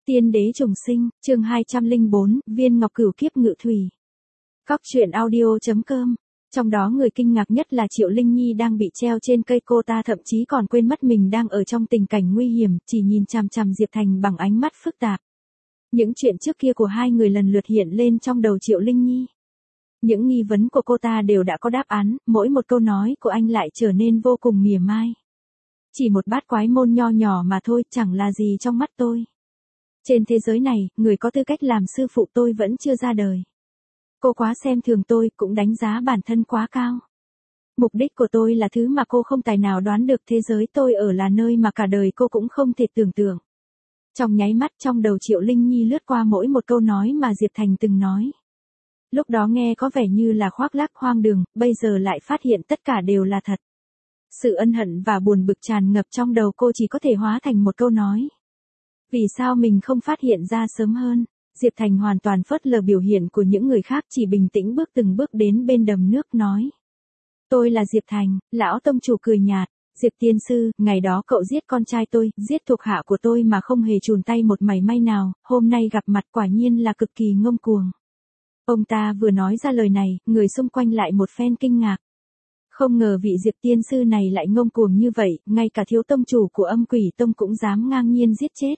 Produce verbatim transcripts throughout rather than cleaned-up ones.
Tiên đế trùng sinh, chương hai trăm lẻ bốn, viên ngọc cửu kiếp ngự thủy. Cóc truyện audio.com. Trong đó người kinh ngạc nhất là Triệu Linh Nhi đang bị treo trên cây, cô ta thậm chí còn quên mất mình đang ở trong tình cảnh nguy hiểm, chỉ nhìn chằm chằm Diệp Thành bằng ánh mắt phức tạp. Những chuyện trước kia của hai người lần lượt hiện lên trong đầu Triệu Linh Nhi. Những nghi vấn của cô ta đều đã có đáp án, mỗi một câu nói của anh lại trở nên vô cùng mỉa mai. Chỉ một bát quái môn nho nhỏ mà thôi, chẳng là gì trong mắt tôi. Trên thế giới này, người có tư cách làm sư phụ tôi vẫn chưa ra đời. Cô quá xem thường tôi, cũng đánh giá bản thân quá cao. Mục đích của tôi là thứ mà cô không tài nào đoán được, thế giới tôi ở là nơi mà cả đời cô cũng không thể tưởng tượng. Trong nháy mắt trong đầu Triệu Linh Nhi lướt qua mỗi một câu nói mà Diệp Thành từng nói. Lúc đó nghe có vẻ như là khoác lác hoang đường, bây giờ lại phát hiện tất cả đều là thật. Sự ân hận và buồn bực tràn ngập trong đầu cô chỉ có thể hóa thành một câu nói. Vì sao mình không phát hiện ra sớm hơn? Diệp Thành hoàn toàn phớt lờ biểu hiện của những người khác, chỉ bình tĩnh bước từng bước đến bên đầm nước nói. Tôi là Diệp Thành. Lão tông chủ cười nhạt. Diệp tiên sư, ngày đó cậu giết con trai tôi, giết thuộc hạ của tôi mà không hề chùn tay một mảy may nào, hôm nay gặp mặt quả nhiên là cực kỳ ngông cuồng. Ông ta vừa nói ra lời này, người xung quanh lại một phen kinh ngạc. Không ngờ vị Diệp tiên sư này lại ngông cuồng như vậy, ngay cả thiếu tông chủ của Âm Quỷ Tông cũng dám ngang nhiên giết chết.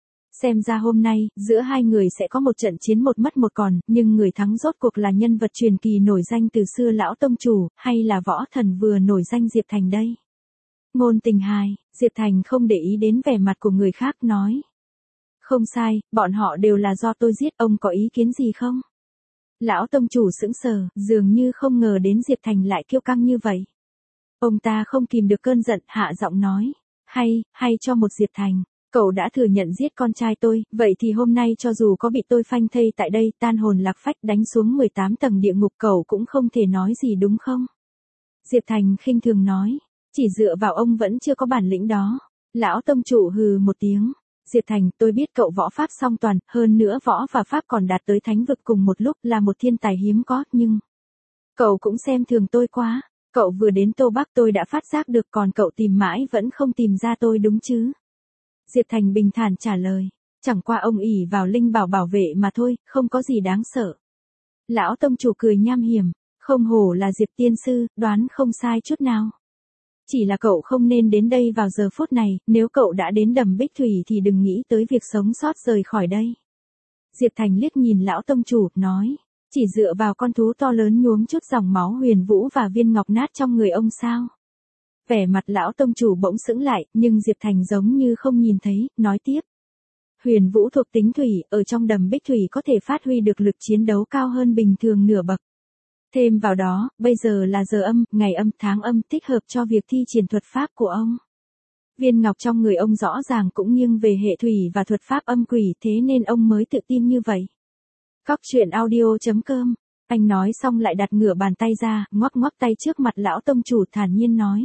Xem ra hôm nay, giữa hai người sẽ có một trận chiến một mất một còn, nhưng người thắng rốt cuộc là nhân vật truyền kỳ nổi danh từ xưa lão tông chủ, hay là võ thần vừa nổi danh Diệp Thành đây? Ngôn tình hài, Diệp Thành không để ý đến vẻ mặt của người khác nói. Không sai, bọn họ đều là do tôi giết, ông có ý kiến gì không? Lão tông chủ sững sờ, dường như không ngờ đến Diệp Thành lại kiêu căng như vậy. Ông ta không kìm được cơn giận, hạ giọng nói. Hay, hay cho một Diệp Thành. Cậu đã thừa nhận giết con trai tôi, vậy thì hôm nay cho dù có bị tôi phanh thây tại đây, tan hồn lạc phách đánh xuống mười tám tầng địa ngục, cậu cũng không thể nói gì đúng không? Diệp Thành khinh thường nói, chỉ dựa vào ông vẫn chưa có bản lĩnh đó. Lão tông chủ hừ một tiếng. Diệp Thành, tôi biết cậu võ pháp song toàn, hơn nữa võ và pháp còn đạt tới thánh vực cùng một lúc, là một thiên tài hiếm có, nhưng... Cậu cũng xem thường tôi quá. Cậu vừa đến Tô Bắc tôi đã phát giác được, còn cậu tìm mãi vẫn không tìm ra tôi đúng chứ? Diệp Thành bình thản trả lời, chẳng qua ông ỷ vào linh bảo bảo vệ mà thôi, không có gì đáng sợ. Lão tông chủ cười nham hiểm, không hổ là Diệp tiên sư, đoán không sai chút nào. Chỉ là cậu không nên đến đây vào giờ phút này, nếu cậu đã đến đầm Bích Thủy thì đừng nghĩ tới việc sống sót rời khỏi đây. Diệp Thành liếc nhìn lão tông chủ, nói, chỉ dựa vào con thú to lớn nhuốm chút dòng máu huyền vũ và viên ngọc nát trong người ông sao? Vẻ mặt lão tông chủ bỗng sững lại, nhưng Diệp Thành giống như không nhìn thấy, nói tiếp. Huyền vũ thuộc tính thủy, ở trong đầm Bích Thủy có thể phát huy được lực chiến đấu cao hơn bình thường nửa bậc. Thêm vào đó, bây giờ là giờ âm, ngày âm, tháng âm, thích hợp cho việc thi triển thuật pháp của ông. Viên ngọc trong người ông rõ ràng cũng nghiêng về hệ thủy và thuật pháp âm quỷ, thế nên ông mới tự tin như vậy. Cóc truyện audio.com. Anh nói xong lại đặt ngửa bàn tay ra, ngoắc ngoắc tay trước mặt lão tông chủ, thản nhiên nói.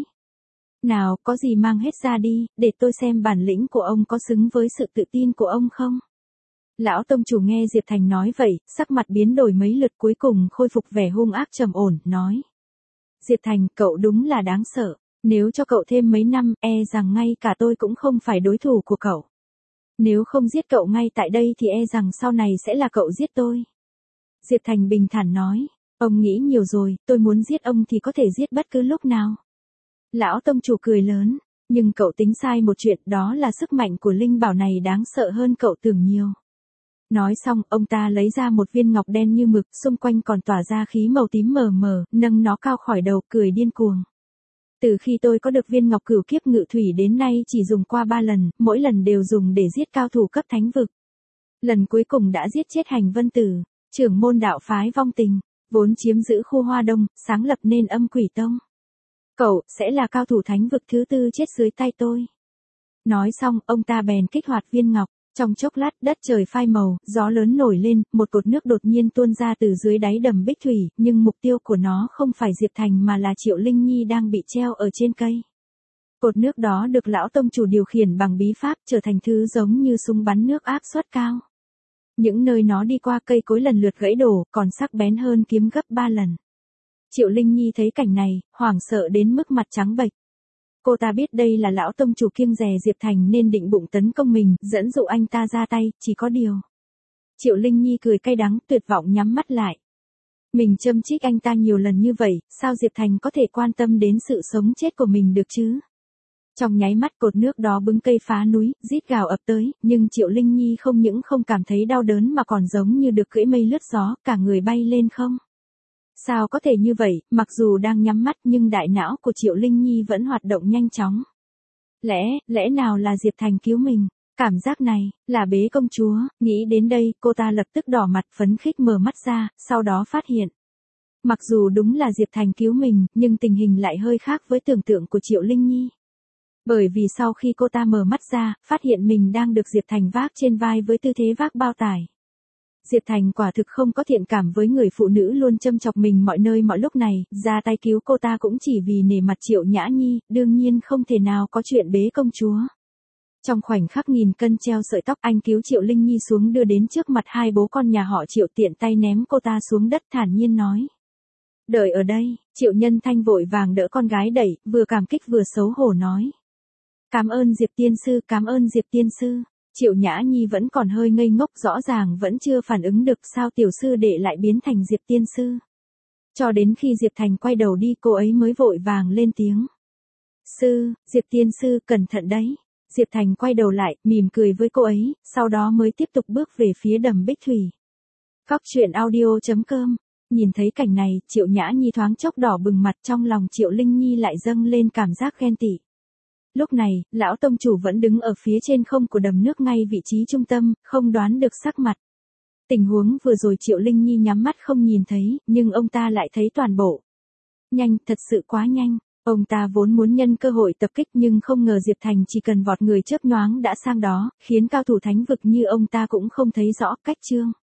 Nào, có gì mang hết ra đi, để tôi xem bản lĩnh của ông có xứng với sự tự tin của ông không? Lão tông chủ nghe Diệp Thành nói vậy, sắc mặt biến đổi mấy lượt, cuối cùng khôi phục vẻ hung ác trầm ổn, nói. Diệp Thành, cậu đúng là đáng sợ, nếu cho cậu thêm mấy năm, e rằng ngay cả tôi cũng không phải đối thủ của cậu. Nếu không giết cậu ngay tại đây thì e rằng sau này sẽ là cậu giết tôi. Diệp Thành bình thản nói, ông nghĩ nhiều rồi, tôi muốn giết ông thì có thể giết bất cứ lúc nào. Lão tông chủ cười lớn, nhưng cậu tính sai một chuyện, đó là sức mạnh của linh bảo này đáng sợ hơn cậu tưởng nhiều. Nói xong, ông ta lấy ra một viên ngọc đen như mực, xung quanh còn tỏa ra khí màu tím mờ mờ, nâng nó cao khỏi đầu, cười điên cuồng. Từ khi tôi có được viên ngọc cửu kiếp ngự thủy đến nay chỉ dùng qua ba lần, mỗi lần đều dùng để giết cao thủ cấp thánh vực. Lần cuối cùng đã giết chết Hành Vân Tử, trưởng môn đạo phái Vong Tình, vốn chiếm giữ khu Hoa Đông, sáng lập nên Âm Quỷ Tông. Cậu, sẽ là cao thủ thánh vực thứ tư chết dưới tay tôi. Nói xong, ông ta bèn kích hoạt viên ngọc, trong chốc lát đất trời phai màu, gió lớn nổi lên, một cột nước đột nhiên tuôn ra từ dưới đáy đầm Bích Thủy, nhưng mục tiêu của nó không phải Diệp Thành mà là Triệu Linh Nhi đang bị treo ở trên cây. Cột nước đó được lão tông chủ điều khiển bằng bí pháp, trở thành thứ giống như súng bắn nước áp suất cao. Những nơi nó đi qua, cây cối lần lượt gãy đổ, còn sắc bén hơn kiếm gấp ba lần. Triệu Linh Nhi thấy cảnh này, hoảng sợ đến mức mặt trắng bệch. Cô ta biết đây là lão tông chủ kiêng dè Diệp Thành nên định bụng tấn công mình, dẫn dụ anh ta ra tay, chỉ có điều. Triệu Linh Nhi cười cay đắng, tuyệt vọng nhắm mắt lại. Mình châm chích anh ta nhiều lần như vậy, sao Diệp Thành có thể quan tâm đến sự sống chết của mình được chứ? Trong nháy mắt cột nước đó bứng cây phá núi, rít gào ập tới, nhưng Triệu Linh Nhi không những không cảm thấy đau đớn mà còn giống như được cưỡi mây lướt gió, cả người bay lên không. Sao có thể như vậy, mặc dù đang nhắm mắt nhưng đại não của Triệu Linh Nhi vẫn hoạt động nhanh chóng. Lẽ, lẽ nào là Diệp Thành cứu mình? Cảm giác này, là bế công chúa, nghĩ đến đây, cô ta lập tức đỏ mặt phấn khích mở mắt ra, sau đó phát hiện. Mặc dù đúng là Diệp Thành cứu mình, nhưng tình hình lại hơi khác với tưởng tượng của Triệu Linh Nhi. Bởi vì sau khi cô ta mở mắt ra, phát hiện mình đang được Diệp Thành vác trên vai với tư thế vác bao tải. Diệp Thành quả thực không có thiện cảm với người phụ nữ luôn châm chọc mình mọi nơi mọi lúc này, ra tay cứu cô ta cũng chỉ vì nể mặt Triệu Nhã Nhi, đương nhiên không thể nào có chuyện bế công chúa. Trong khoảnh khắc nghìn cân treo sợi tóc, anh cứu Triệu Linh Nhi xuống đưa đến trước mặt hai bố con nhà họ Triệu, tiện tay ném cô ta xuống đất thản nhiên nói. Đợi ở đây, Triệu Nhân Thanh vội vàng đỡ con gái đẩy, vừa cảm kích vừa xấu hổ nói. Cảm ơn Diệp tiên sư, cảm ơn Diệp tiên sư. Triệu Nhã Nhi vẫn còn hơi ngây ngốc, rõ ràng vẫn chưa phản ứng được sao tiểu sư đệ lại biến thành Diệp tiên sư. Cho đến khi Diệp Thành quay đầu đi cô ấy mới vội vàng lên tiếng. Sư, Diệp tiên sư, cẩn thận đấy. Diệp Thành quay đầu lại, mỉm cười với cô ấy, sau đó mới tiếp tục bước về phía đầm Bích Thủy. Cóc truyện audio chấm com. Nhìn thấy cảnh này, Triệu Nhã Nhi thoáng chốc đỏ bừng mặt, trong lòng Triệu Linh Nhi lại dâng lên cảm giác ghen tị. Lúc này, lão tông chủ vẫn đứng ở phía trên không của đầm nước ngay vị trí trung tâm, không đoán được sắc mặt. Tình huống vừa rồi Triệu Linh Nhi nhắm mắt không nhìn thấy, nhưng ông ta lại thấy toàn bộ. Nhanh, thật sự quá nhanh. Ông ta vốn muốn nhân cơ hội tập kích nhưng không ngờ Diệp Thành chỉ cần vọt người chớp nhoáng đã sang đó, khiến cao thủ thánh vực như ông ta cũng không thấy rõ cách chương.